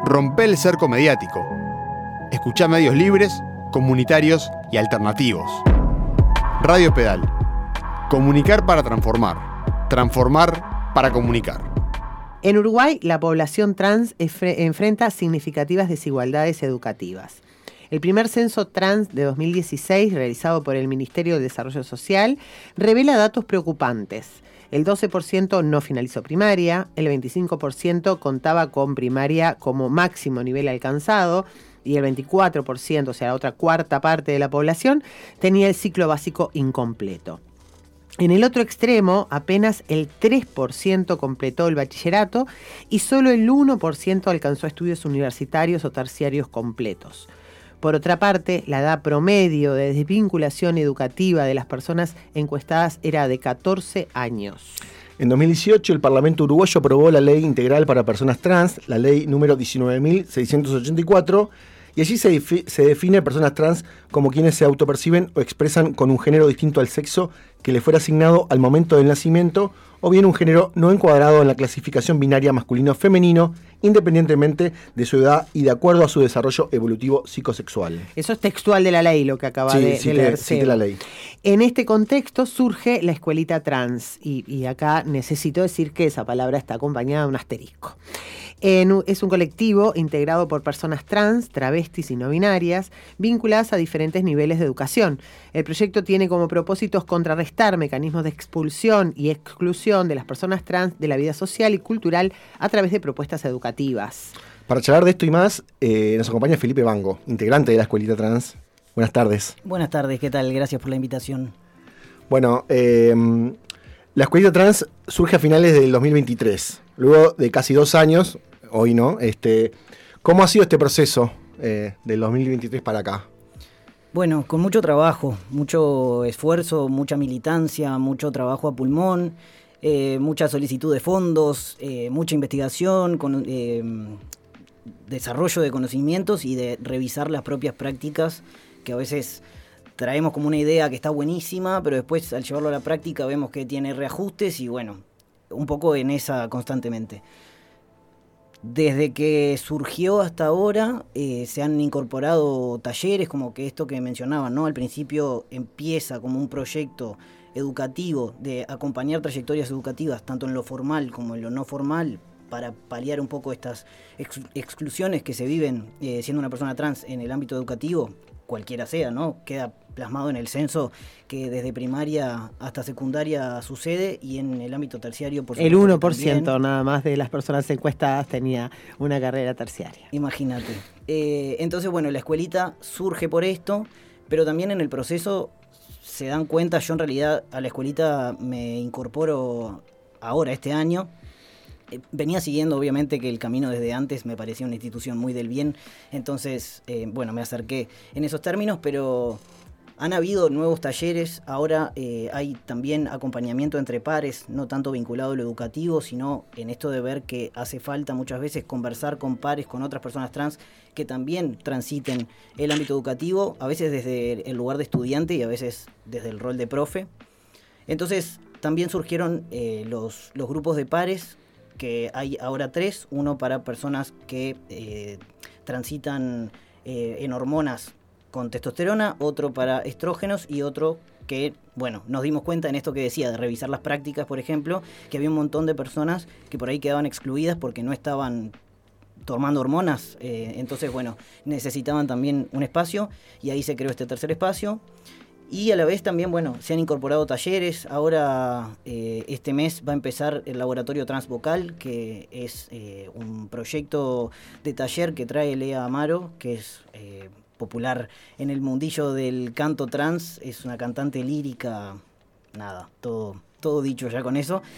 Rompe el cerco mediático. Escuchá medios libres, comunitarios y alternativos. Radio Pedal. Comunicar para transformar. Transformar para comunicar. En Uruguay, la población trans enfrenta significativas desigualdades educativas. El primer censo trans de 2016, realizado por el Ministerio del Desarrollo Social, revela datos preocupantes. El 12% no finalizó primaria, el 25% contaba con primaria como máximo nivel alcanzado y el 24%, o sea, la otra cuarta parte de la población, tenía el ciclo básico incompleto. En el otro extremo, apenas el 3% completó el bachillerato y solo el 1% alcanzó estudios universitarios o terciarios completos. Por otra parte, la edad promedio de desvinculación educativa de las personas encuestadas era de 14 años. En 2018, el Parlamento uruguayo aprobó la Ley Integral para Personas Trans, la Ley número 19.684, y allí se define personas trans como quienes se autoperciben o expresan con un género distinto al sexo que le fuera asignado al momento del nacimiento, o bien un género no encuadrado en la clasificación binaria masculino-femenino, independientemente de su edad y de acuerdo a su desarrollo evolutivo psicosexual. Eso es textual de la ley, lo que acaba de leer. Sí, de la ley. En este contexto surge la escuelita trans, y acá necesito decir que esa palabra está acompañada de un asterisco. Es un colectivo integrado por personas trans, travestis y no binarias, vinculadas a diferentes niveles de educación. El proyecto tiene como propósitos contrarrestar mecanismos de expulsión y exclusión de las personas trans de la vida social y cultural a través de propuestas educativas. Para charlar de esto y más, nos acompaña Felipe Bango, integrante de la Escuelita Trans. Buenas tardes. Buenas tardes, ¿qué tal? Gracias por la invitación. Bueno, la Escuelita Trans surge a finales del 2023, luego de casi 2 años, hoy no. ¿Cómo ha sido este proceso del 2023 para acá? Bueno, con mucho trabajo, mucho esfuerzo, mucha militancia, mucho trabajo a pulmón, mucha solicitud de fondos, mucha investigación, desarrollo de conocimientos y de revisar las propias prácticas que a veces traemos como una idea que está buenísima, pero después al llevarlo a la práctica vemos que tiene reajustes y bueno, un poco en esa constantemente. Desde que surgió hasta ahora se han incorporado talleres como que esto que mencionaban, ¿no? Al principio empieza como un proyecto educativo de acompañar trayectorias educativas tanto en lo formal como en lo no formal para paliar un poco estas exclusiones que se viven siendo una persona trans en el ámbito educativo, cualquiera sea, ¿no? Queda plasmado en el censo que desde primaria hasta secundaria sucede y en el ámbito terciario, por supuesto. El 1% también, nada más de las personas encuestadas tenía una carrera terciaria. Imagínate. Entonces, bueno, la escuelita surge por esto, pero también en el proceso se dan cuenta, yo en realidad a la escuelita me incorporo ahora, este año. Venía siguiendo obviamente que el camino desde antes me parecía una institución muy del bien, entonces bueno, me acerqué en esos términos, pero han habido nuevos talleres, ahora hay también acompañamiento entre pares, no tanto vinculado a lo educativo, sino en esto de ver que hace falta muchas veces conversar con pares, con otras personas trans que también transiten el ámbito educativo, a veces desde el lugar de estudiante y a veces desde el rol de profe. Entonces también surgieron los grupos de pares, que hay ahora 3, uno para personas que transitan en hormonas con testosterona, otro para estrógenos y otro que, bueno, nos dimos cuenta en esto que decía, de revisar las prácticas, por ejemplo, que había un montón de personas que por ahí quedaban excluidas porque no estaban tomando hormonas, entonces, bueno, necesitaban también un espacio y ahí se creó este tercer espacio. Y a la vez también, bueno, se han incorporado talleres. Ahora, este mes va a empezar el Laboratorio Transvocal, que es un proyecto de taller que trae Lea Amaro, que es popular en el mundillo del canto trans. Es una cantante lírica, nada, todo dicho ya con eso.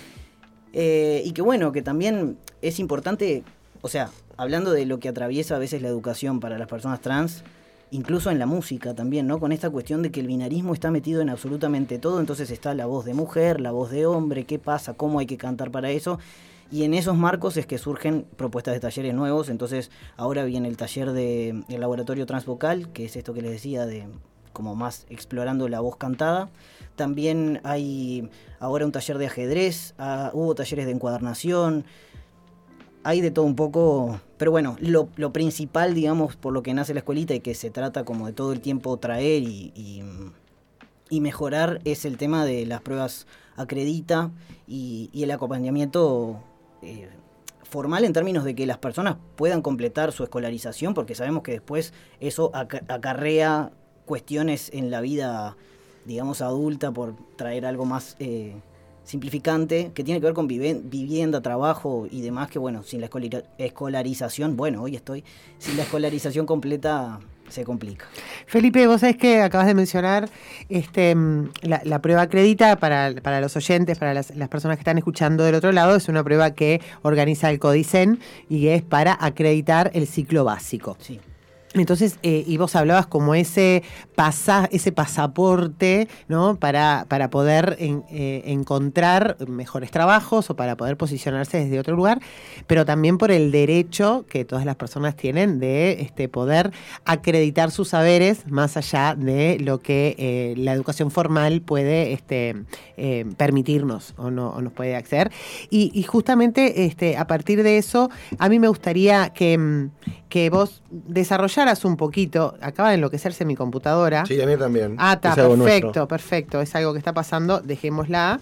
Y que bueno, que también es importante, o sea, hablando de lo que atraviesa a veces la educación para las personas trans, incluso en la música también, ¿no? Con esta cuestión de que el binarismo está metido en absolutamente todo, entonces está la voz de mujer, la voz de hombre, qué pasa, cómo hay que cantar para eso, y en esos marcos es que surgen propuestas de talleres nuevos. Entonces ahora viene el taller del Laboratorio Transvocal, que es esto que les decía de como más explorando la voz cantada. También hay ahora un taller de ajedrez, hubo talleres de encuadernación. hay de todo un poco, pero bueno, lo principal, digamos, por lo que nace la escuelita y que se trata como de todo el tiempo traer y mejorar es el tema de las pruebas Acredita y el acompañamiento formal en términos de que las personas puedan completar su escolarización, porque sabemos que después eso acarrea cuestiones en la vida, digamos, adulta, por traer algo más simplificante, que tiene que ver con vivienda, trabajo y demás, que bueno, sin la escolarización, sin la escolarización completa se complica. Felipe, vos sabés que acabas de mencionar la prueba Acredita para los oyentes, para las personas que están escuchando del otro lado, es una prueba que organiza el Codicen y es para acreditar el ciclo básico. Sí. Entonces, y vos hablabas como ese pasaporte, ¿no? Para poder encontrar mejores trabajos o para poder posicionarse desde otro lugar, pero también por el derecho que todas las personas tienen de poder acreditar sus saberes más allá de lo que la educación formal puede permitirnos o nos puede acceder. Y justamente a partir de eso, a mí me gustaría que vos desarrollaras un poquito. Acaba de enloquecerse mi computadora. Sí, a mí también. Ah, está, perfecto. Es algo que está pasando, dejémosla.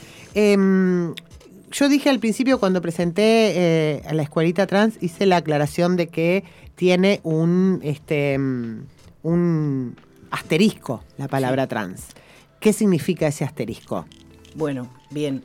Yo dije al principio, cuando presenté a la escuelita trans, hice la aclaración de que tiene un asterisco la palabra trans. ¿Qué significa ese asterisco? Bueno, bien.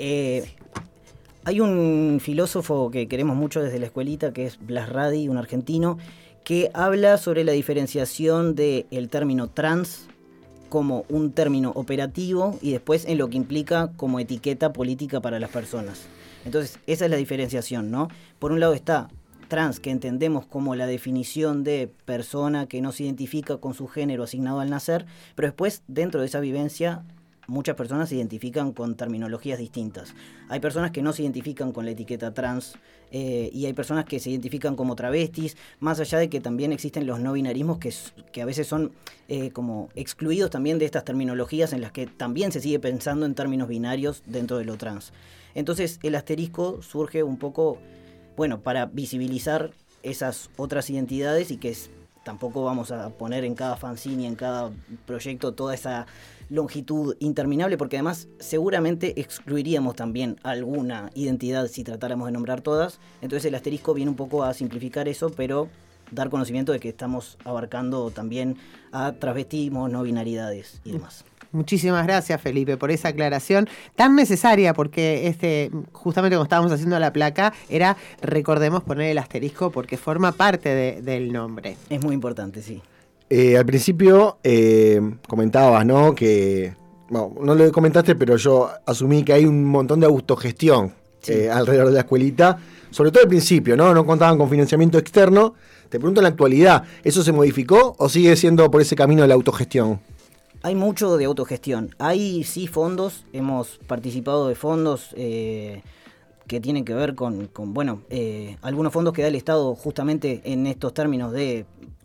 Hay un filósofo que queremos mucho desde la escuelita, que es Blas Radi, un argentino, que habla sobre la diferenciación del término trans como un término operativo y después en lo que implica como etiqueta política para las personas. Entonces, esa es la diferenciación, ¿no? Por un lado está trans, que entendemos como la definición de persona que no se identifica con su género asignado al nacer, pero después, dentro de esa vivencia, muchas personas se identifican con terminologías distintas. Hay personas que no se identifican con la etiqueta trans y hay personas que se identifican como travestis, más allá de que también existen los no binarismos que a veces son como excluidos también de estas terminologías en las que también se sigue pensando en términos binarios dentro de lo trans. Entonces el asterisco surge un poco, bueno, para visibilizar esas otras identidades y que tampoco vamos a poner en cada fanzine y en cada proyecto toda esa longitud interminable, porque además seguramente excluiríamos también alguna identidad si tratáramos de nombrar todas. Entonces el asterisco viene un poco a simplificar eso, pero dar conocimiento de que estamos abarcando también a travestismos, no binaridades y demás. Muchísimas gracias, Felipe, por esa aclaración tan necesaria, porque justamente como estábamos haciendo la placa, recordemos poner el asterisco porque forma parte del nombre. Es muy importante, sí. Al principio comentabas, ¿no? Que, bueno, no lo comentaste, pero yo asumí que hay un montón de autogestión alrededor de la escuelita, sobre todo al principio, ¿no? No contaban con financiamiento externo. Te pregunto en la actualidad, ¿eso se modificó o sigue siendo por ese camino de la autogestión? Hay mucho de autogestión. Hay sí fondos, hemos participado de fondos que tienen que ver con algunos fondos que da el Estado justamente en estos términos de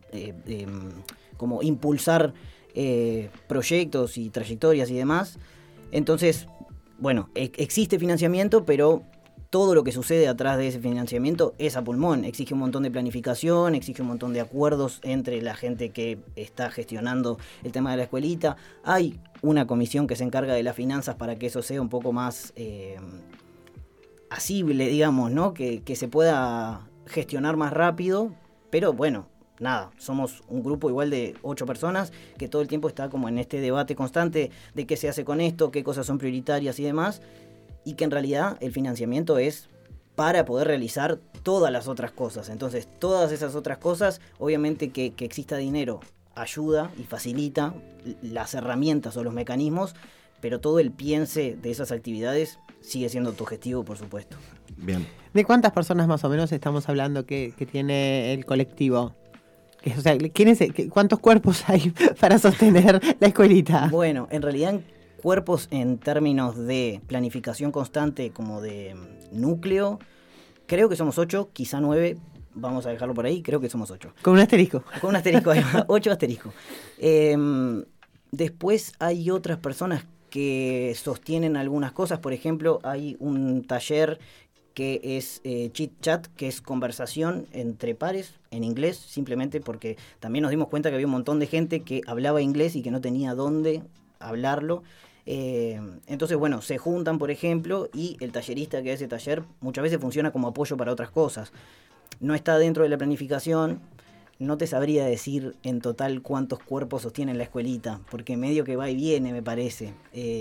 como impulsar proyectos y trayectorias y demás. Entonces, bueno, existe financiamiento, pero todo lo que sucede atrás de ese financiamiento es a pulmón. Exige un montón de planificación, exige un montón de acuerdos entre la gente que está gestionando el tema de la escuelita. Hay una comisión que se encarga de las finanzas para que eso sea un poco más asible, digamos, ¿no? Que se pueda gestionar más rápido, pero bueno, nada, somos un grupo igual de 8 personas que todo el tiempo está como en este debate constante de qué se hace con esto, qué cosas son prioritarias y demás, y que en realidad el financiamiento es para poder realizar todas las otras cosas. Entonces, todas esas otras cosas, obviamente que exista dinero ayuda y facilita las herramientas o los mecanismos, pero todo el piense de esas actividades sigue siendo tu objetivo, por supuesto. Bien. ¿De cuántas personas más o menos estamos hablando que tiene el colectivo? O sea, ¿cuántos cuerpos hay para sostener la escuelita? Bueno, en realidad cuerpos en términos de planificación constante como de núcleo, creo que somos 8, quizá 9, vamos a dejarlo por ahí, creo que somos 8. Con un asterisco. Con un asterisco, 8 asteriscos. Después hay otras personas que sostienen algunas cosas, por ejemplo, hay un taller que es chit chat, que es conversación entre pares en inglés, simplemente porque también nos dimos cuenta que había un montón de gente que hablaba inglés y que no tenía dónde hablarlo. Entonces, bueno, se juntan, por ejemplo, y el tallerista que hace taller muchas veces funciona como apoyo para otras cosas. No está dentro de la planificación, no te sabría decir en total cuántos cuerpos sostiene la escuelita, porque medio que va y viene, me parece.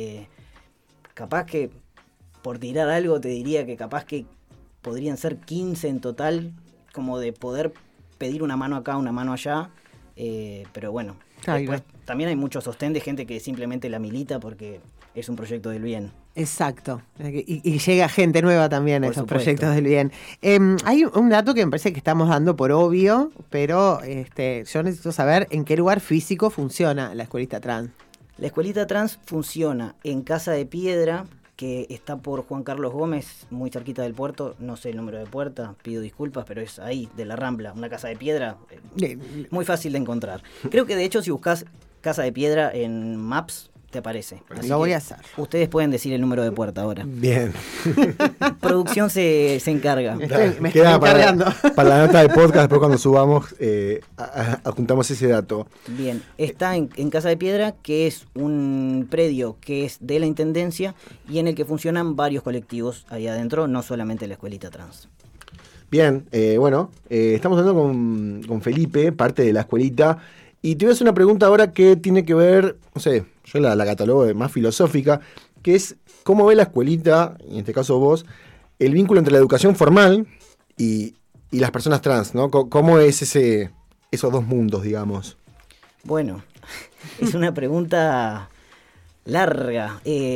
Capaz que, por tirar algo, te diría que capaz que podrían ser 15 en total, como de poder pedir una mano acá, una mano allá, pero bueno. Después, también hay mucho sostén de gente que simplemente la milita porque es un proyecto del bien. Exacto, y llega gente nueva también a esos proyectos del bien. Hay un dato que me parece que estamos dando por obvio, pero yo necesito saber en qué lugar físico funciona la escuelita trans. La escuelita trans funciona en Casa de Piedra, que está por Juan Carlos Gómez, muy cerquita del puerto. No sé el número de puerta, pido disculpas, pero es ahí, de la Rambla, una casa de piedra, muy fácil de encontrar. Creo que de hecho si buscas Casa de Piedra en Maps, te aparece. Lo voy a hacer. Ustedes pueden decir el número de puerta ahora. Bien. Producción se encarga. Me estoy encargando. Para la nota del podcast, después cuando subamos, apuntamos ese dato. Bien, está en Casa de Piedra, que es un predio que es de la Intendencia y en el que funcionan varios colectivos ahí adentro, no solamente la escuelita trans. Bien, estamos hablando con Felipe, parte de la escuelita. Y te voy a hacer una pregunta ahora que tiene que ver, no sé, yo la catalogo de más filosófica, que es cómo ve la escuelita, y en este caso vos, el vínculo entre la educación formal y las personas trans, ¿no? ¿Cómo es esos dos mundos, digamos? Bueno, es una pregunta larga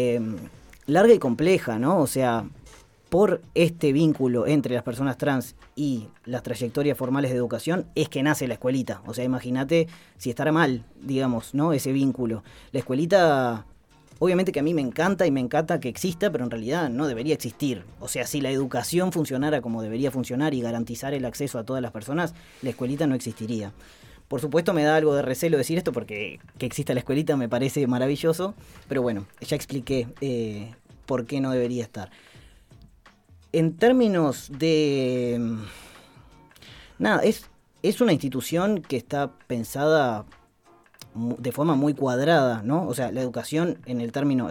y compleja, ¿no? O sea, por este vínculo entre las personas trans y las trayectorias formales de educación es que nace la escuelita. O sea, imagínate si estará mal, digamos, ¿no? Ese vínculo. La escuelita, obviamente que a mí me encanta y me encanta que exista, pero en realidad no debería existir. O sea, si la educación funcionara como debería funcionar y garantizar el acceso a todas las personas, la escuelita no existiría. Por supuesto me da algo de recelo decir esto porque que exista la escuelita me parece maravilloso, pero bueno, ya expliqué por qué no debería estar. En términos de... Nada, es una institución que está pensada de forma muy cuadrada, ¿no? O sea, la educación en el término,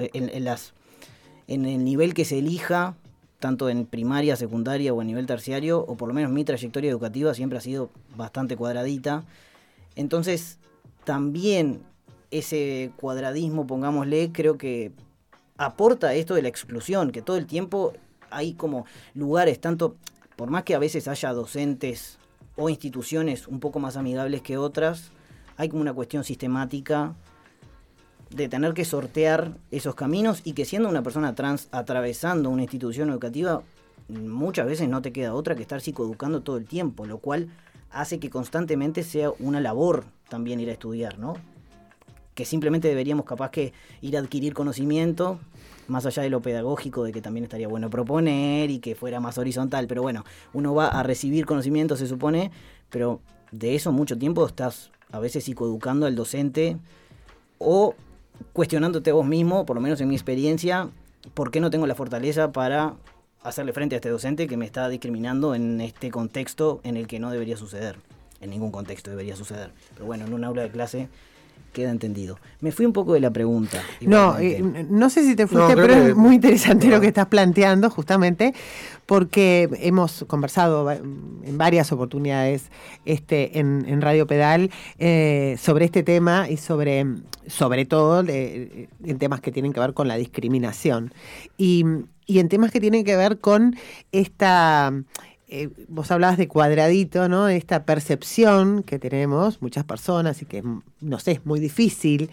en el nivel que se elija, tanto en primaria, secundaria o a nivel terciario, o por lo menos mi trayectoria educativa siempre ha sido bastante cuadradita. Entonces, también ese cuadradismo, pongámosle, creo que aporta esto de la exclusión, que todo el tiempo hay como lugares, tanto, por más que a veces haya docentes o instituciones un poco más amigables que otras, hay como una cuestión sistemática de tener que sortear esos caminos y que siendo una persona trans atravesando una institución educativa, muchas veces no te queda otra que estar psicoeducando todo el tiempo, lo cual hace que constantemente sea una labor también ir a estudiar, ¿no? Que simplemente deberíamos capaz que ir a adquirir conocimiento, más allá de lo pedagógico, de que también estaría bueno proponer y que fuera más horizontal, pero bueno, uno va a recibir conocimiento, se supone, pero de eso mucho tiempo estás a veces psicoeducando al docente o cuestionándote a vos mismo, por lo menos en mi experiencia, ¿por qué no tengo la fortaleza para hacerle frente a este docente que me está discriminando en este contexto en el que no debería suceder? En ningún contexto debería suceder, pero bueno, en un aula de clase queda entendido. Me fui un poco de la pregunta. No, no sé si te fuiste, pero es muy interesante lo que estás planteando, justamente, porque hemos conversado en varias oportunidades en Radio Pedal sobre este tema y sobre todo en temas que tienen que ver con la discriminación. Y en temas que tienen que ver con esta... vos hablabas de cuadradito, ¿no? Esta percepción que tenemos muchas personas y que, no sé, es muy difícil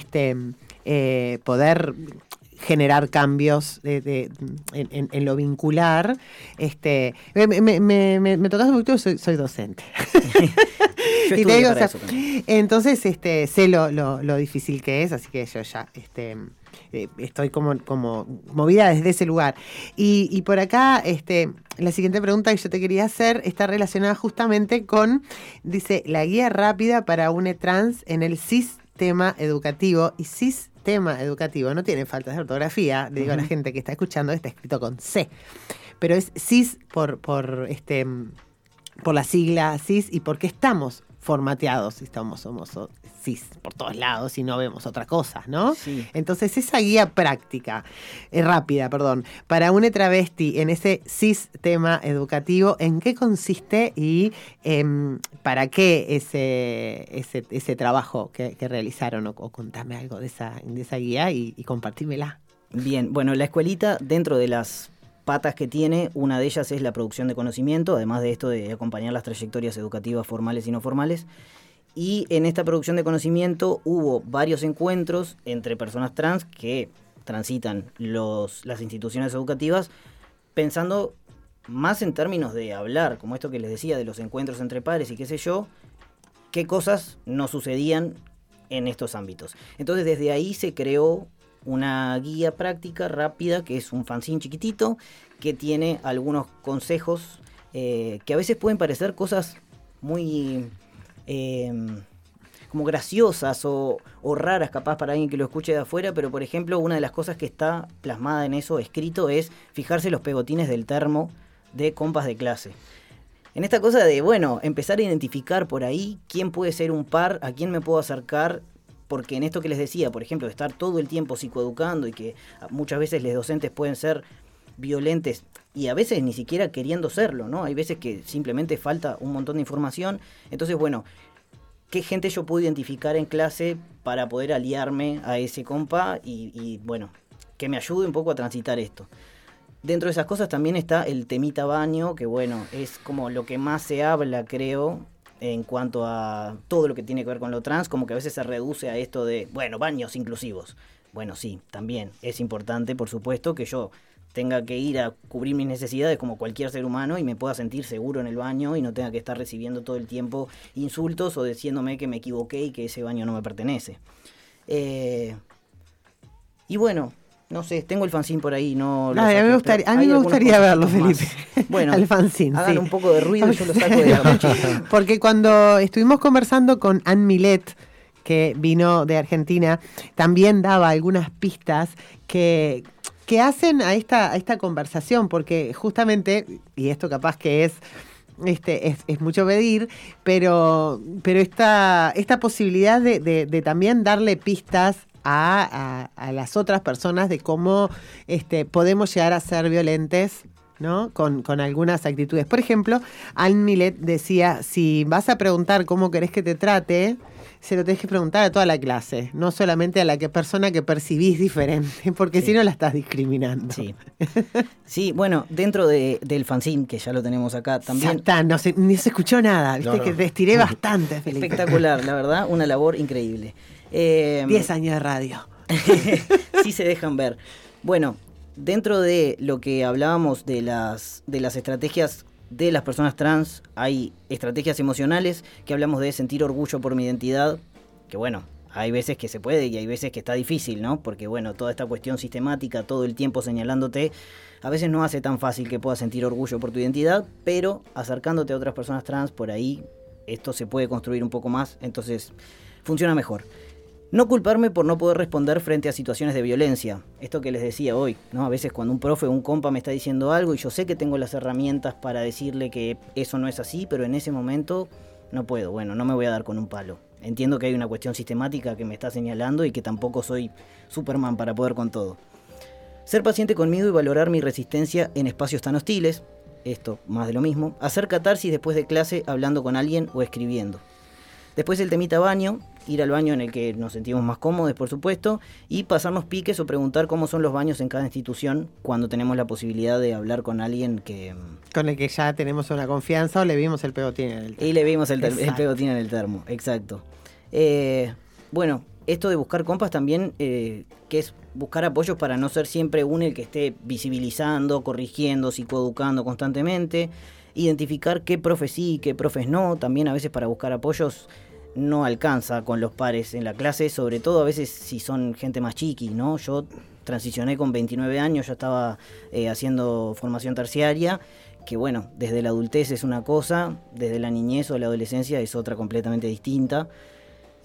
poder generar cambios en lo vincular. Me tocas un poquito, soy docente. Yo y te digo, para eso entonces sé lo difícil que es, así que yo ya estoy como movida desde ese lugar. Y por acá, la siguiente pregunta que yo te quería hacer está relacionada justamente con, dice, la guía rápida para UNE Trans en el sistema educativo. Y sistema educativo no tiene faltas de ortografía, le digo a la gente que está escuchando, está escrito con C. pero es cis por la sigla cis y porque estamos formateados, somos cis por todos lados y no vemos otra cosa, ¿no? Sí. Entonces esa guía práctica, rápida, para un travesti en ese sistema educativo, ¿en qué consiste y para qué ese trabajo que realizaron? O contame algo de esa guía y compartímela. Bien, bueno, la escuelita, dentro de las patas que tiene, una de ellas es la producción de conocimiento, además de esto de acompañar las trayectorias educativas formales y no formales. Y en esta producción de conocimiento hubo varios encuentros entre personas trans que transitan las instituciones educativas, pensando más en términos de hablar, como esto que les decía, de los encuentros entre pares y qué sé yo, qué cosas no sucedían en estos ámbitos. Entonces desde ahí se creó una guía práctica rápida, que es un fanzine chiquitito, que tiene algunos consejos que a veces pueden parecer cosas muy como graciosas o raras capaz para alguien que lo escuche de afuera, pero por ejemplo una de las cosas que está plasmada en eso escrito es fijarse los pegotines del termo de compas de clase. En esta cosa de, bueno, empezar a identificar por ahí quién puede ser un par, a quién me puedo acercar, porque en esto que les decía, por ejemplo, de estar todo el tiempo psicoeducando y que muchas veces los docentes pueden ser violentes y a veces ni siquiera queriendo serlo, ¿no? Hay veces que simplemente falta un montón de información. Entonces, bueno, ¿qué gente yo puedo identificar en clase para poder aliarme a ese compa y bueno, que me ayude un poco a transitar esto? Dentro de esas cosas también está el temita baño, que bueno, es como lo que más se habla, creo, en cuanto a todo lo que tiene que ver con lo trans, como que a veces se reduce a esto de, bueno, baños inclusivos. Bueno, sí, también es importante, por supuesto, que yo tenga que ir a cubrir mis necesidades como cualquier ser humano y me pueda sentir seguro en el baño y no tenga que estar recibiendo todo el tiempo insultos o diciéndome que me equivoqué y que ese baño no me pertenece. Y bueno, no sé, tengo el fanzine por ahí. A mí me gustaría verlo, Felipe. Bueno, al fanzine, hagan sí. un poco de ruido y yo lo saco de la mochila. Porque cuando estuvimos conversando con Ann Milet, que vino de Argentina, también daba algunas pistas que hacen a esta conversación, porque justamente, y esto capaz que es mucho pedir, pero esta posibilidad de también darle pistas a las otras personas de cómo podemos llegar a ser violentes, ¿no? Con algunas actitudes. Por ejemplo, Ann Milet decía, si vas a preguntar cómo querés que te trate, se lo tenés que preguntar a toda la clase, no solamente a la persona que percibís diferente, porque si no la estás discriminando. Sí, sí, bueno, dentro del fanzine, que ya lo tenemos acá también. Ya está, ni se escuchó nada, viste que te estiré bastante, Felipe. Espectacular, la verdad, una labor increíble. 10 años de radio. Sí se dejan ver. Bueno, dentro de lo que hablábamos de las estrategias de las personas trans, hay estrategias emocionales, que hablamos de sentir orgullo por mi identidad, que bueno, hay veces que se puede y hay veces que está difícil, ¿no? Porque bueno, toda esta cuestión sistemática, todo el tiempo señalándote, a veces no hace tan fácil que puedas sentir orgullo por tu identidad, pero acercándote a otras personas trans, por ahí esto se puede construir un poco más, entonces funciona mejor. No culparme por no poder responder frente a situaciones de violencia. Esto que les decía hoy, ¿no? A veces cuando un profe o un compa me está diciendo algo y yo sé que tengo las herramientas para decirle que eso no es así, pero en ese momento no puedo. Bueno, no me voy a dar con un palo. Entiendo que hay una cuestión sistemática que me está señalando y que tampoco soy Superman para poder con todo. Ser paciente conmigo y valorar mi resistencia en espacios tan hostiles. Esto, más de lo mismo. Hacer catarsis después de clase hablando con alguien o escribiendo. Después el temita baño, ir al baño en el que nos sentimos más cómodos, por supuesto, y pasarnos piques o preguntar cómo son los baños en cada institución cuando tenemos la posibilidad de hablar con alguien que... Con el que ya tenemos una confianza o le vimos el pegotín en el termo. Y le vimos el pegotín en el termo, exacto. Bueno, esto de buscar compas también, que es buscar apoyos para no ser siempre uno el que esté visibilizando, corrigiendo, psicoeducando constantemente, identificar qué profes sí y qué profes no, también a veces para buscar apoyos no alcanza con los pares en la clase, sobre todo a veces si son gente más chiqui, ¿no? Yo transicioné con 29 años, ya estaba haciendo formación terciaria, que bueno, desde la adultez es una cosa, desde la niñez o la adolescencia es otra completamente distinta.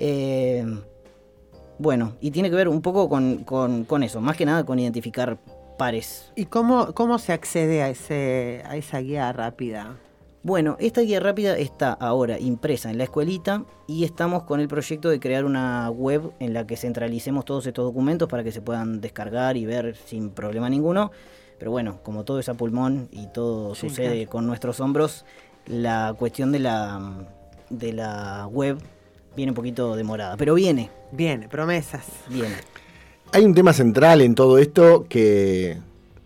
Bueno, y tiene que ver un poco con eso, más que nada con identificar pares. ¿Y cómo se accede a esa guía rápida? Bueno, esta guía rápida está ahora impresa en la escuelita y estamos con el proyecto de crear una web en la que centralicemos todos estos documentos para que se puedan descargar y ver sin problema ninguno. Pero bueno, como todo es a pulmón y todo sucede con nuestros hombros, la cuestión de la web viene un poquito demorada, pero viene. Viene, promesas. Viene. Hay un tema central en todo esto que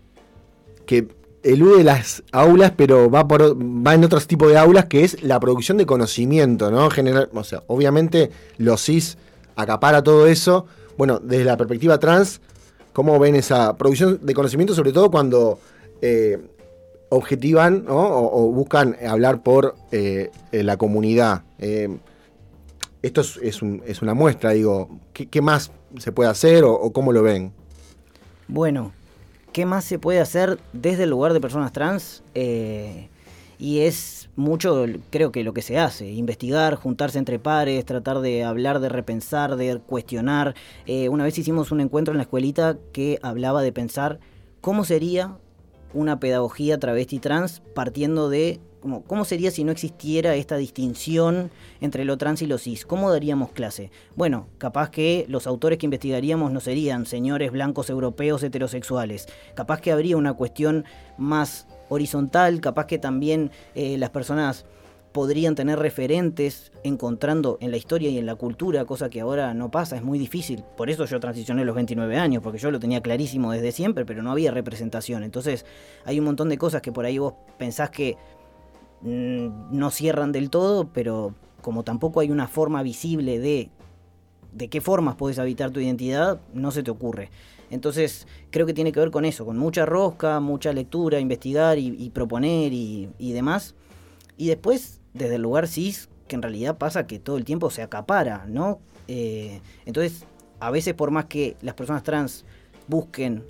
elude las aulas, pero va en otros tipos de aulas, que es la producción de conocimiento, ¿no? O sea, obviamente los CIS acapara todo eso. Bueno, desde la perspectiva trans, ¿cómo ven esa producción de conocimiento, sobre todo cuando objetivan, ¿no? o buscan hablar por la comunidad? Esto es una muestra, digo, ¿qué más se puede hacer o cómo lo ven? Bueno, ¿qué más se puede hacer desde el lugar de personas trans? Y es mucho, creo que lo que se hace, investigar, juntarse entre pares, tratar de hablar, de repensar, de cuestionar. Una vez hicimos un encuentro en la escuelita que hablaba de pensar cómo sería una pedagogía travesti trans partiendo de ¿cómo sería si no existiera esta distinción entre lo trans y lo cis? ¿Cómo daríamos clase? Bueno, capaz que los autores que investigaríamos no serían señores blancos europeos heterosexuales. Capaz que habría una cuestión más horizontal, capaz que también las personas podrían tener referentes encontrando en la historia y en la cultura, cosa que ahora no pasa, es muy difícil. Por eso yo transicioné a los 29 años, porque yo lo tenía clarísimo desde siempre, pero no había representación. Entonces hay un montón de cosas que por ahí vos pensás que no cierran del todo, pero como tampoco hay una forma visible de qué formas podés habitar tu identidad, no se te ocurre. Entonces creo que tiene que ver con eso, con mucha rosca, mucha lectura, investigar y proponer y demás. Y después, desde el lugar cis, que en realidad pasa que todo el tiempo se acapara, ¿no? Entonces, a veces por más que las personas trans busquen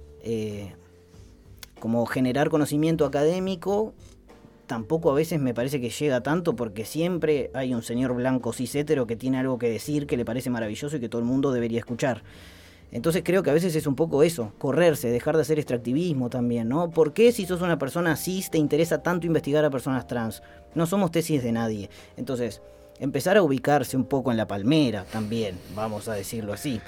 como generar conocimiento académico, tampoco a veces me parece que llega tanto, porque siempre hay un señor blanco cis hetero que tiene algo que decir, que le parece maravilloso y que todo el mundo debería escuchar. Entonces creo que a veces es un poco eso, correrse, dejar de hacer extractivismo también, ¿no? ¿Por qué si sos una persona cis te interesa tanto investigar a personas trans? No somos tesis de nadie. Entonces, empezar a ubicarse un poco en la palmera también, vamos a decirlo así.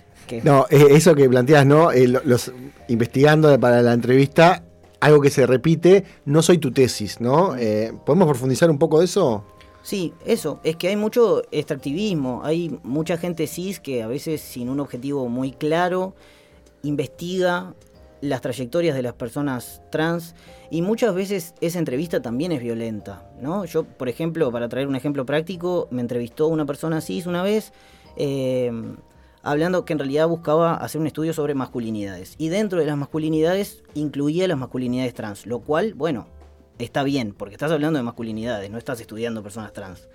No, eso que planteas, ¿no? Los investigando para la entrevista, algo que se repite, no soy tu tesis, ¿no? ¿Podemos profundizar un poco de eso? Sí, eso, es que hay mucho extractivismo, hay mucha gente cis que a veces sin un objetivo muy claro investiga las trayectorias de las personas trans y muchas veces esa entrevista también es violenta, ¿no? Yo, por ejemplo, para traer un ejemplo práctico, me entrevistó una persona cis una vez hablando que en realidad buscaba hacer un estudio sobre masculinidades y dentro de las masculinidades incluía las masculinidades trans, lo cual, bueno, está bien, porque estás hablando de masculinidades, no estás estudiando personas trans.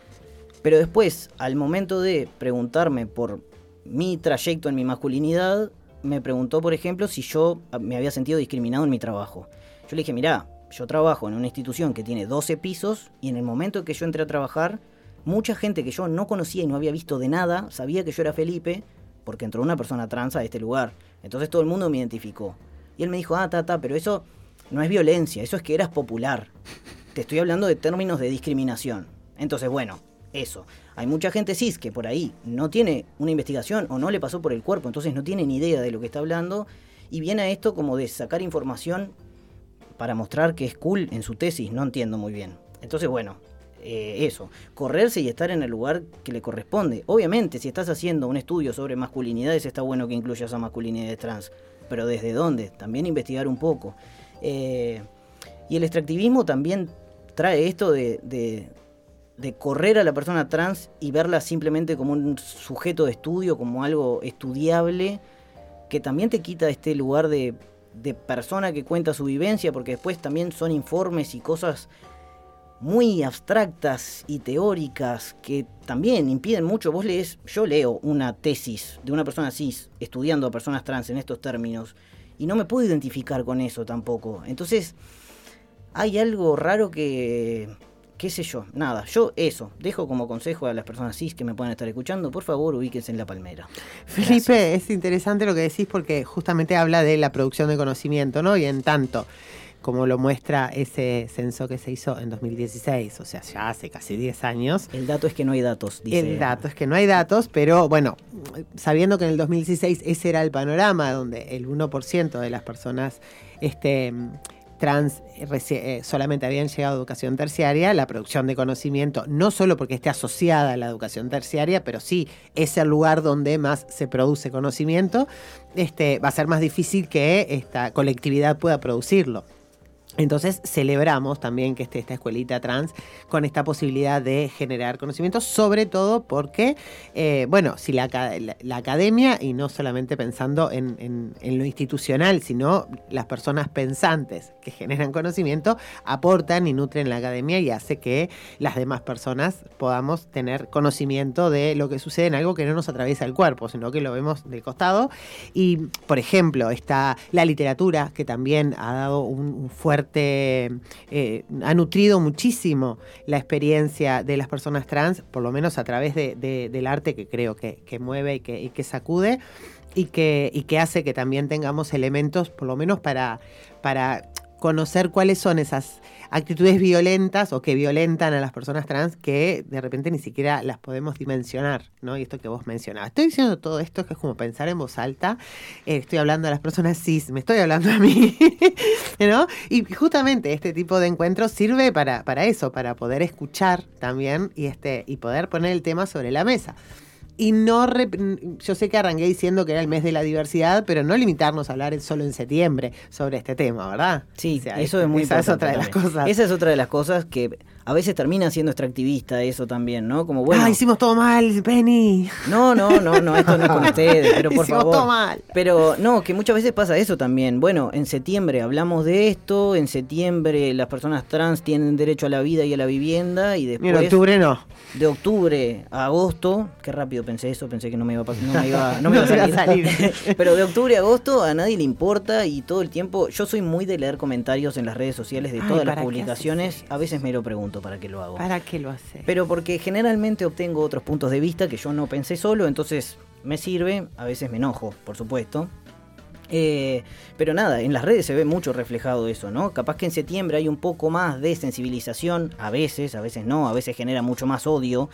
Pero después, al momento de preguntarme por mi trayecto en mi masculinidad, me preguntó, por ejemplo, si yo me había sentido discriminado en mi trabajo. Yo le dije, mirá, yo trabajo en una institución que tiene 12 pisos y en el momento que yo entré a trabajar, mucha gente que yo no conocía y no había visto de nada, sabía que yo era Felipe, porque entró una persona trans a este lugar. Entonces todo el mundo me identificó. Y él me dijo, pero eso no es violencia, eso es que eras popular. Te estoy hablando de términos de discriminación. Entonces, bueno, eso. Hay mucha gente cis que por ahí no tiene una investigación o no le pasó por el cuerpo, entonces no tiene ni idea de lo que está hablando y viene a esto como de sacar información para mostrar que es cool en su tesis, no entiendo muy bien. Entonces, bueno, eso, correrse y estar en el lugar que le corresponde. Obviamente, si estás haciendo un estudio sobre masculinidades, está bueno que incluyas a masculinidades trans, pero ¿desde dónde? También investigar un poco. Y el extractivismo también trae esto de correr a la persona trans y verla simplemente como un sujeto de estudio, como algo estudiable, que también te quita este lugar de persona que cuenta su vivencia, porque después también son informes y cosas muy abstractas y teóricas que también impiden mucho. Yo leo una tesis de una persona cis estudiando a personas trans en estos términos y no me puedo identificar con eso tampoco. Entonces hay algo raro que qué sé yo, nada, yo eso, dejo como consejo a las personas cis que me puedan estar escuchando, por favor, ubíquense en la palmera. Felipe, Gracias. es interesante lo que decís porque justamente habla de la producción de conocimiento, ¿no? Y en tanto, como lo muestra ese censo que se hizo en 2016, o sea, ya hace casi 10 años. El dato es que no hay datos, dice. El dato es que no hay datos, pero bueno, sabiendo que en el 2016 ese era el panorama, donde el 1% de las personas trans solamente habían llegado a educación terciaria, la producción de conocimiento, no solo porque esté asociada a la educación terciaria, pero sí es el lugar donde más se produce conocimiento, va a ser más difícil que esta colectividad pueda producirlo. Entonces celebramos también que esté esta escuelita trans con esta posibilidad de generar conocimiento, sobre todo porque, si la academia, y no solamente pensando en lo institucional, sino las personas pensantes que generan conocimiento, aportan y nutren la academia y hace que las demás personas podamos tener conocimiento de lo que sucede en algo que no nos atraviesa el cuerpo, sino que lo vemos del costado. Y, por ejemplo, está la literatura, que también ha dado un fuerte ha nutrido muchísimo la experiencia de las personas trans, por lo menos a través del arte, que creo que mueve y que sacude y que hace que también tengamos elementos, por lo menos para conocer cuáles son esas actitudes violentas o que violentan a las personas trans que de repente ni siquiera las podemos dimensionar, ¿no? Y esto que vos mencionabas. Estoy diciendo todo esto que es como pensar en voz alta, estoy hablando a las personas cis, me estoy hablando a mí, ¿no? Y justamente este tipo de encuentros sirve para eso, para poder escuchar también y poder poner el tema sobre la mesa. Y yo sé que arranqué diciendo que era el mes de la diversidad, pero no limitarnos a hablar solo en septiembre sobre este tema, ¿verdad? Sí, o sea, eso es muy esa importante. Es otra de las cosas. Esa es otra de las cosas que a veces termina siendo extractivista, eso también, ¿no? Como bueno. Hicimos todo mal, Penny. No, esto no es con ustedes, pero por hicimos favor. Todo mal. Pero no, que muchas veces pasa eso también. Bueno, en septiembre hablamos de esto, en septiembre las personas trans tienen derecho a la vida y a la vivienda, y después. Y en octubre no. De octubre a agosto, qué rápido pensé eso, pensé que no me iba a salir. Pero de octubre a agosto a nadie le importa y todo el tiempo, yo soy muy de leer comentarios en las redes sociales de todas las publicaciones, a veces me lo pregunto para qué lo hago. ¿Para qué lo hace? Pero porque generalmente obtengo otros puntos de vista que yo no pensé solo, entonces me sirve, a veces me enojo, por supuesto. Pero nada, en las redes se ve mucho reflejado eso, ¿no? Capaz que en septiembre hay un poco más de sensibilización, a veces no, a veces genera mucho más odio,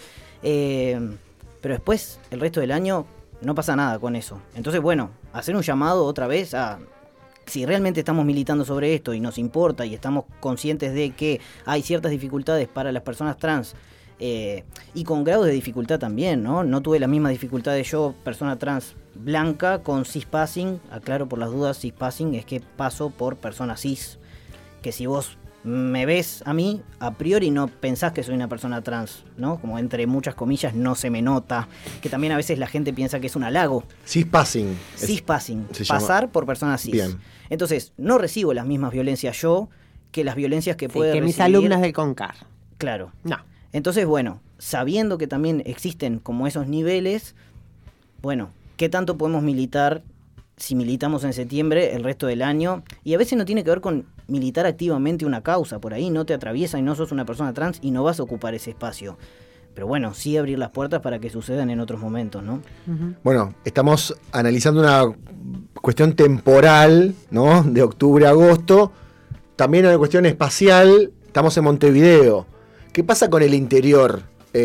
pero después el resto del año no pasa nada con eso. Entonces, bueno, hacer un llamado otra vez a, si realmente estamos militando sobre esto y nos importa y estamos conscientes de que hay ciertas dificultades para las personas trans, y con grados de dificultad también, ¿no? No tuve las mismas dificultades yo, persona trans blanca, con cispassing. Aclaro por las dudas, cispassing es que paso por persona cis. Que si vos me ves a mí, a priori no pensás que soy una persona trans, ¿no? Como entre muchas comillas, no se me nota. Que también a veces la gente piensa que es un halago. Cispassing. Cispassing, pasar por persona cis. Bien. Entonces, no recibo las mismas violencias yo que las violencias que puede recibir mis alumnas del CONCAR. Claro. No. Entonces, bueno, sabiendo que también existen como esos niveles, bueno, ¿qué tanto podemos militar si militamos en septiembre el resto del año? Y a veces no tiene que ver con militar activamente una causa, por ahí no te atraviesa y no sos una persona trans y no vas a ocupar ese espacio. Pero bueno, sí abrir las puertas para que sucedan en otros momentos, ¿no? Uh-huh. Bueno, estamos analizando una cuestión temporal, ¿no? De octubre a agosto. También una cuestión espacial. Estamos en Montevideo. ¿Qué pasa con el interior?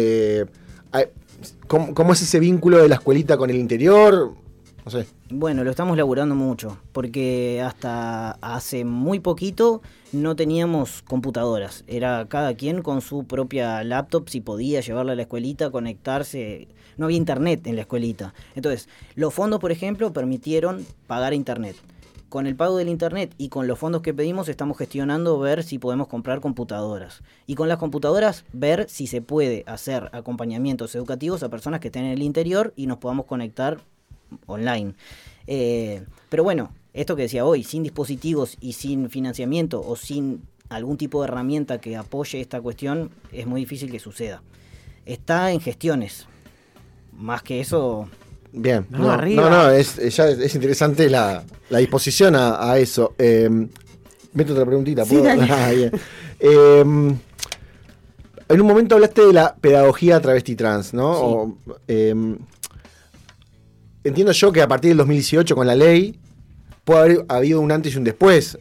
¿Cómo es ese vínculo de la escuelita con el interior? No sé. Bueno, lo estamos laburando mucho, porque hasta hace muy poquito no teníamos computadoras. Era cada quien con su propia laptop, si podía llevarla a la escuelita, conectarse. No había internet en la escuelita. Entonces, los fondos, por ejemplo, permitieron pagar internet. Con el pago del internet y con los fondos que pedimos estamos gestionando ver si podemos comprar computadoras. Y con las computadoras ver si se puede hacer acompañamientos educativos a personas que estén en el interior y nos podamos conectar online. Pero bueno, esto que decía hoy, sin dispositivos y sin financiamiento o sin algún tipo de herramienta que apoye esta cuestión, es muy difícil que suceda. Está en gestiones. Más que eso... Bien, es interesante la disposición a eso. Meto otra preguntita, ¿puedo? Sí, dale. Bien. En un momento hablaste de la pedagogía travesti trans, ¿no? Sí. Entiendo yo que a partir del 2018 con la ley puede haber habido un antes y un después.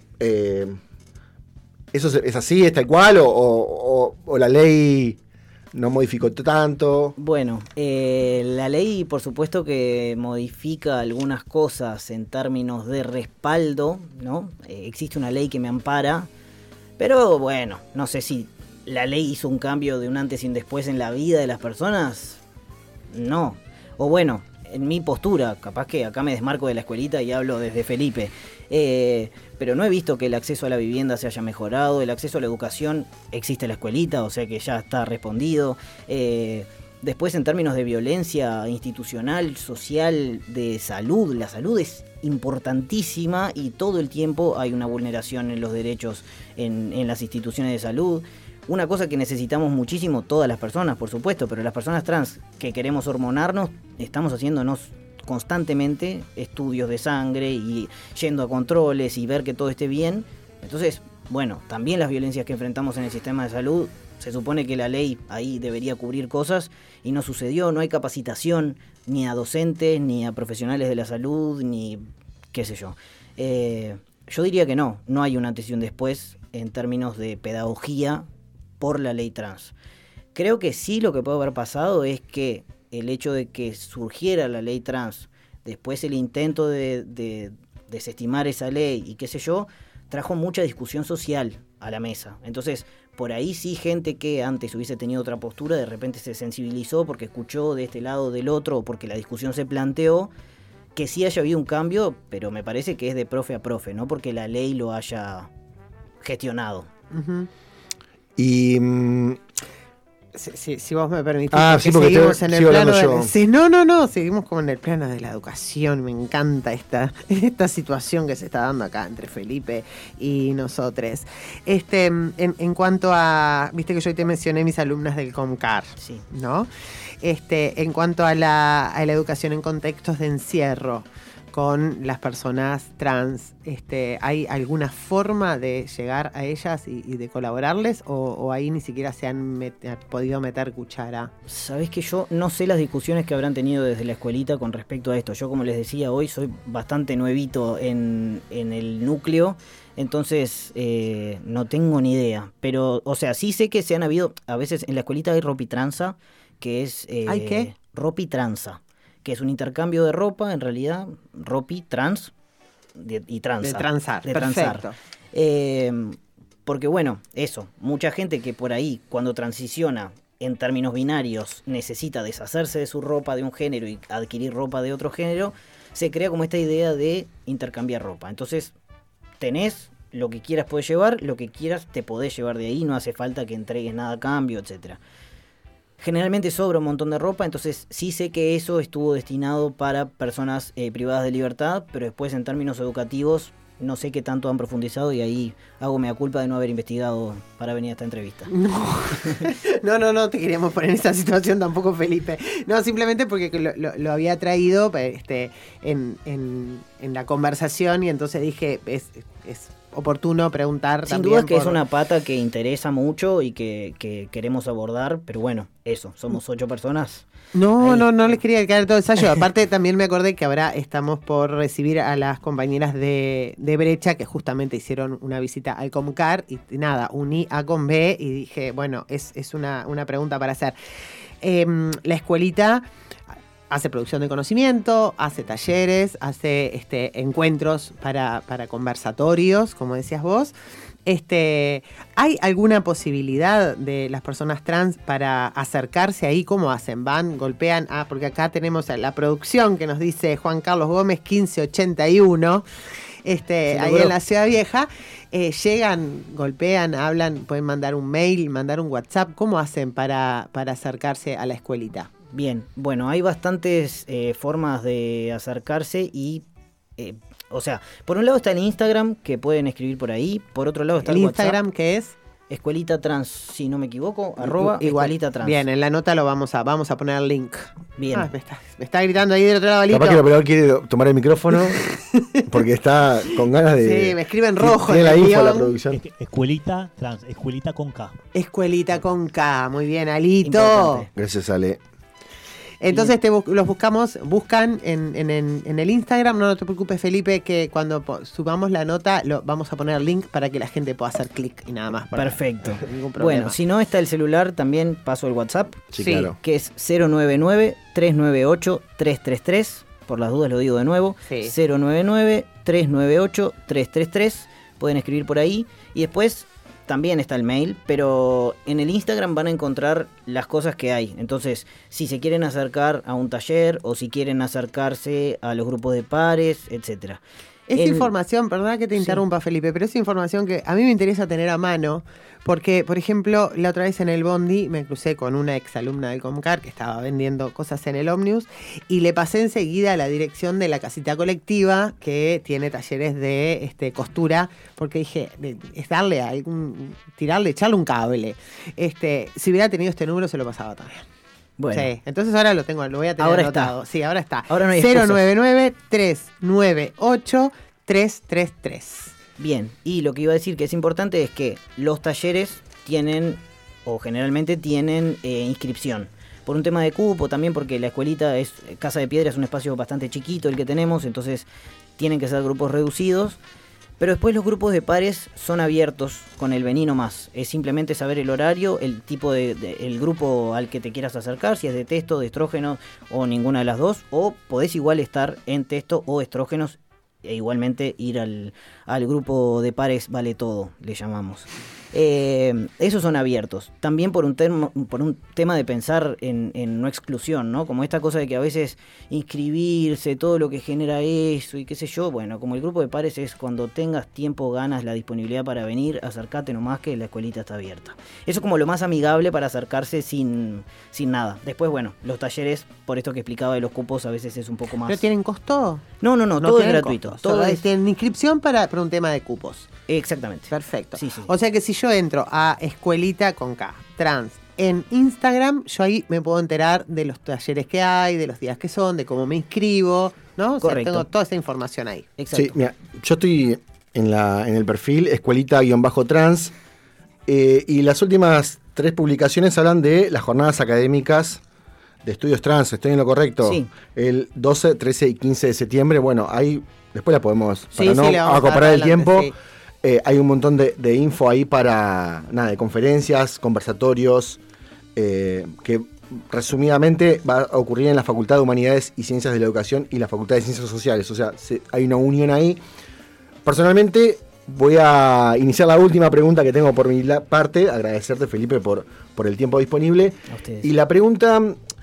¿Eso es así, es tal cual? ¿O la ley no modificó tanto? Bueno, la ley por supuesto que modifica algunas cosas en términos de respaldo, ¿no? Existe una ley que me ampara, pero bueno, no sé si la ley hizo un cambio de un antes y un después en la vida de las personas. No. O bueno, en mi postura, capaz que acá me desmarco de la escuelita y hablo desde Felipe, pero no he visto que el acceso a la vivienda se haya mejorado, el acceso a la educación, existe la escuelita, o sea que ya está respondido. Después, en términos de violencia institucional, social, de salud, la salud es importantísima y todo el tiempo hay una vulneración en los derechos en las instituciones de salud. Una cosa que necesitamos muchísimo todas las personas, por supuesto, pero las personas trans que queremos hormonarnos, estamos haciéndonos constantemente estudios de sangre y yendo a controles y ver que todo esté bien. Entonces, bueno, también las violencias que enfrentamos en el sistema de salud, se supone que la ley ahí debería cubrir cosas y no sucedió, no hay capacitación ni a docentes, ni a profesionales de la salud, ni qué sé yo. Yo diría que no hay un antes y un después en términos de pedagogía por la ley trans. Creo que sí, lo que puede haber pasado es que el hecho de que surgiera la ley trans, después el intento de desestimar esa ley y qué sé yo, trajo mucha discusión social a la mesa. Entonces, por ahí sí, gente que antes hubiese tenido otra postura, de repente se sensibilizó porque escuchó de este lado o del otro, o porque la discusión se planteó, que sí haya habido un cambio, pero me parece que es de profe a profe, no porque la ley lo haya gestionado. Uh-huh. Y... Si vos me permitís, sí, porque seguimos en el plano yo. Sí, no, seguimos como en el plano de la educación. Me encanta esta situación que se está dando acá entre Felipe y nosotros. En cuanto a, viste que yo hoy te mencioné mis alumnas del COMCAR, Sí. ¿no? En cuanto a la educación en contextos de encierro con las personas trans, ¿hay alguna forma de llegar a ellas y de colaborarles? ¿O ahí ni siquiera se han podido meter cuchara? Sabés que yo no sé las discusiones que habrán tenido desde la escuelita con respecto a esto. Yo, como les decía hoy, soy bastante nuevito en el núcleo, entonces no tengo ni idea. Pero, o sea, sí sé que se han habido, a veces en la escuelita hay ropitranza, que es... ¿Hay qué? Ropitranza, que es un intercambio de ropa, en realidad, ropi, trans y tranza. De transar, de perfecto. transar. Porque bueno, eso, mucha gente que por ahí, cuando transiciona en términos binarios, necesita deshacerse de su ropa de un género y adquirir ropa de otro género, se crea como esta idea de intercambiar ropa. Entonces, tenés lo que quieras podés llevar, lo que quieras te podés llevar de ahí, no hace falta que entregues nada a cambio, etcétera. Generalmente sobra un montón de ropa, entonces sí sé que eso estuvo destinado para personas privadas de libertad, pero después en términos educativos no sé qué tanto han profundizado y ahí hago mea culpa de no haber investigado para venir a esta entrevista. No te queríamos poner en esa situación tampoco, Felipe. No, simplemente porque lo había traído en la conversación y entonces dije, es oportuno preguntar. Sin duda es que es una pata que interesa mucho y que queremos abordar, pero bueno, eso, somos 8 personas. No les quería caer todo el ensayo. Aparte también me acordé que ahora estamos por recibir a las compañeras de Brecha que justamente hicieron una visita al COMCAR y nada, uní A con B y dije, bueno, es una pregunta para hacer. La escuelita hace producción de conocimiento, hace talleres, hace encuentros para conversatorios, como decías vos. ¿Hay alguna posibilidad de las personas trans para acercarse ahí? ¿Cómo hacen? ¿Van? ¿Golpean? Porque acá tenemos a la producción que nos dice Juan Carlos Gómez 1581, ahí en la Ciudad Vieja. Llegan, golpean, hablan, pueden mandar un mail, mandar un WhatsApp. ¿Cómo hacen para acercarse a la escuelita? Bien, bueno, hay bastantes formas de acercarse y... o sea, por un lado está el Instagram, que pueden escribir por ahí. Por otro lado está el WhatsApp. ¿El Instagram qué es? Escuelita Trans, si no me equivoco, @ Escuelita Trans. Bien, en la nota lo vamos a poner el link. Bien. Me está gritando ahí del otro lado, Lito. Capaz que el operador quiere tomar el micrófono porque está con ganas de... Sí, me escribe en rojo. Tiene la en el info a la guión. producción. Escuelita Trans, escuelita con K. Escuelita con K, muy bien, Alito. Importante. Gracias, Ale. Entonces los buscan en el Instagram. No te preocupes, Felipe, que cuando subamos la nota vamos a poner el link para que la gente pueda hacer clic y nada más. Perfecto. Ningún problema. Bueno, si no está el celular, también paso el WhatsApp, Sí, Sí. claro. que es 099-398-333. Por las dudas lo digo de nuevo. Sí. 099-398-333. Pueden escribir por ahí. Y después también está el mail, pero en el Instagram van a encontrar las cosas que hay. Entonces, si se quieren acercar a un taller o si quieren acercarse a los grupos de pares, etcétera. Es En- información, perdona que te interrumpa, Felipe, pero es información que a mí me interesa tener a mano, porque, por ejemplo, la otra vez en el Bondi me crucé con una exalumna del Comcar que estaba vendiendo cosas en el ómnibus y le pasé enseguida a la dirección de la casita colectiva que tiene talleres de costura, porque dije, es darle echarle un cable. Si hubiera tenido este número se lo pasaba también. Bueno, Sí, entonces ahora lo voy a tener Ahora anotado. Sí, ahora está. Ahora no hay 099-398-333. bien. Y lo que iba a decir que es importante es que los talleres tienen, o generalmente tienen, inscripción. Por un tema de cupo, también porque la escuelita Casa de Piedra es un espacio bastante chiquito el que tenemos, entonces tienen que ser grupos reducidos. Pero después los grupos de pares son abiertos con el vení nomás. Es simplemente saber el horario, el tipo el grupo al que te quieras acercar, si es de testo, de estrógenos o ninguna de las dos. O podés igual estar en testo o estrógenos e igualmente ir al grupo de pares vale todo, le llamamos. Esos son abiertos. También por un tema de pensar en no exclusión, ¿no? Como esta cosa de que a veces inscribirse, todo lo que genera eso y qué sé yo. Bueno, como el grupo de pares es cuando tengas tiempo, ganas, la disponibilidad para venir, acércate nomás que la escuelita está abierta. Eso es como lo más amigable para acercarse sin nada. Después, bueno, los talleres, por esto que explicaba de los cupos, a veces es un poco más... ¿Pero tienen costo? No, todo es tienen gratuito. costo. Todo Solo es... tienen inscripción por un tema de cupos. Exactamente. Perfecto. Sí, sí. O sea que si yo entro a Escuelita con K, Trans, en Instagram, yo ahí me puedo enterar de los talleres que hay, de los días que son, de cómo me inscribo, ¿no? O sea, Correcto. tengo toda esa información ahí. Exacto. Sí, mira, yo estoy en el perfil escuelita-trans y las últimas 3 publicaciones hablan de las jornadas académicas de estudios trans. ¿Estoy en lo correcto? Sí. El 12, 13 y 15 de septiembre. Bueno, ahí después la podemos, Sí, para no le vamos a acoplar dar el adelante, tiempo. sí. Hay un montón de info ahí para, de conferencias, conversatorios, que resumidamente va a ocurrir en la Facultad de Humanidades y Ciencias de la Educación y la Facultad de Ciencias Sociales. O sea, hay una unión ahí. Personalmente, voy a iniciar la última pregunta que tengo por mi parte. Agradecerte, Felipe, por el tiempo disponible. A ustedes. Y la pregunta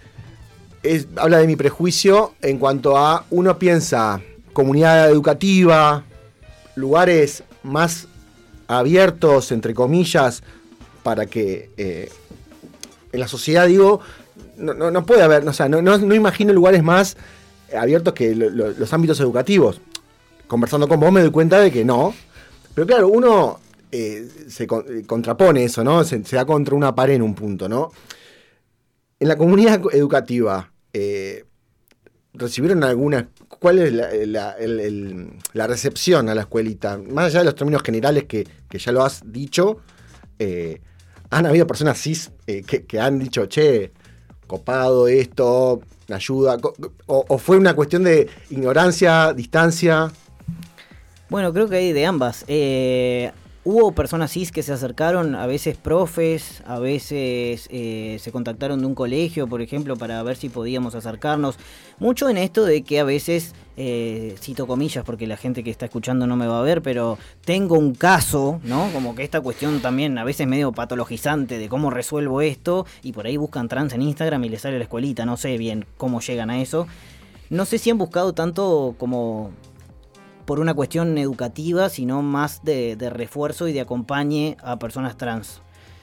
habla de mi prejuicio en cuanto a uno piensa comunidad educativa, lugares más abiertos, entre comillas, para que en la sociedad, digo, no puede haber, o sea, no imagino lugares más abiertos que los ámbitos educativos. Conversando con vos me doy cuenta de que no. Pero claro, uno se contrapone eso, ¿no? Se da contra una pared en un punto, ¿no? En la comunidad educativa, ¿recibieron alguna... ¿Cuál es la recepción a la escuelita? Más allá de los términos generales que ya lo has dicho, ¿han habido personas cis que han dicho, che, copado esto, ayuda? ¿O fue una cuestión de ignorancia, distancia? Bueno, creo que hay de ambas. Hubo personas cis que se acercaron, a veces profes, a veces se contactaron de un colegio, por ejemplo, para ver si podíamos acercarnos. Mucho en esto de que a veces, cito comillas porque la gente que está escuchando no me va a ver, pero tengo un caso, ¿no? Como que esta cuestión también a veces medio patologizante de cómo resuelvo esto, y por ahí buscan trans en Instagram y les sale la escuelita, no sé bien cómo llegan a eso. No sé si han buscado tanto como... por una cuestión educativa, sino más de refuerzo y de acompañe a personas trans.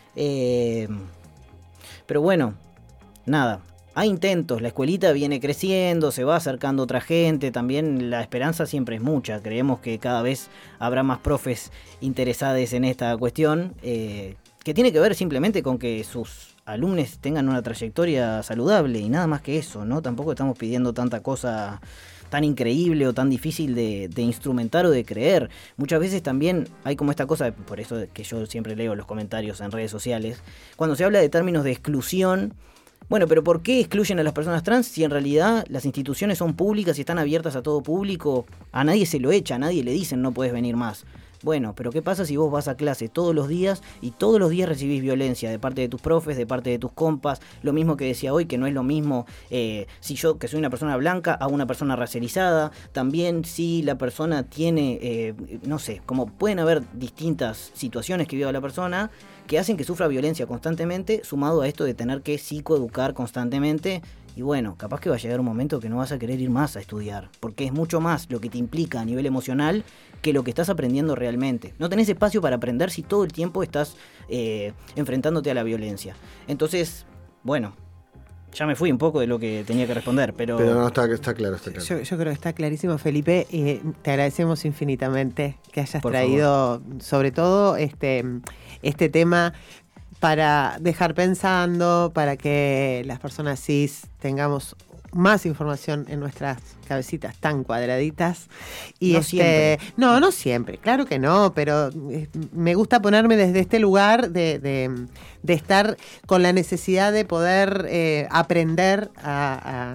Pero bueno, nada, hay intentos, la escuelita viene creciendo, se va acercando otra gente, también la esperanza siempre es mucha, creemos que cada vez habrá más profes interesados en esta cuestión, que tiene que ver simplemente con que sus alumnos tengan una trayectoria saludable y nada más que eso, ¿no? Tampoco estamos pidiendo tanta cosa tan increíble o tan difícil de instrumentar o de creer. Muchas veces también hay como esta cosa, por eso que yo siempre leo los comentarios en redes sociales, cuando se habla de términos de exclusión. Bueno, pero ¿por qué excluyen a las personas trans si en realidad las instituciones son públicas y están abiertas a todo público? A nadie se lo echa, a nadie le dicen no puedes venir más. Bueno, pero ¿qué pasa si vos vas a clase todos los días y todos los días recibís violencia de parte de tus profes, de parte de tus compas? Lo mismo que decía hoy, que no es lo mismo si yo, que soy una persona blanca, a una persona racializada. También si la persona tiene, no sé, como pueden haber distintas situaciones que viva la persona que hacen que sufra violencia constantemente, sumado a esto de tener que psicoeducar constantemente. Y bueno, capaz que va a llegar un momento que no vas a querer ir más a estudiar, porque es mucho más lo que te implica a nivel emocional que lo que estás aprendiendo realmente. No tenés espacio para aprender si todo el tiempo estás enfrentándote a la violencia. Entonces, bueno, ya me fui un poco de lo que tenía que responder, pero no, está claro, está claro. Yo creo que está clarísimo, Felipe, y te agradecemos infinitamente que hayas Por traído, sobre todo, este tema para dejar pensando, para que las personas cis tengamos más información en nuestras cabecitas tan cuadraditas. Y No siempre. No siempre, claro que no, pero me gusta ponerme desde este lugar de estar con la necesidad de poder aprender a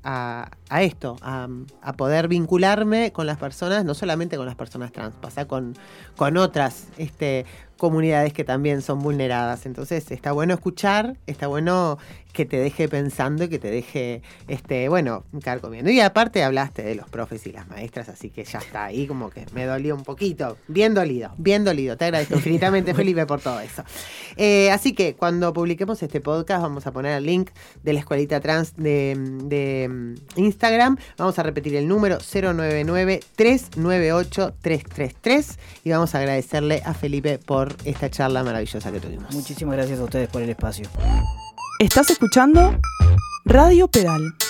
esto, a poder vincularme con las personas, no solamente con las personas trans, pasa con otras comunidades que también son vulneradas. Entonces está bueno escuchar, está bueno que te deje pensando y que te deje, carcomiendo. Y aparte hablaste de los profes y las maestras, así que ya está ahí, como que me dolió un poquito. Bien dolido. Te agradezco infinitamente, Felipe, por todo eso. Así que cuando publiquemos este podcast vamos a poner el link de la Escuelita Trans de Instagram. Vamos a repetir el número 099-398-333 y vamos a agradecerle a Felipe por esta charla maravillosa que tuvimos. muchísimas gracias a ustedes por el espacio. Estás escuchando Radio Pedal.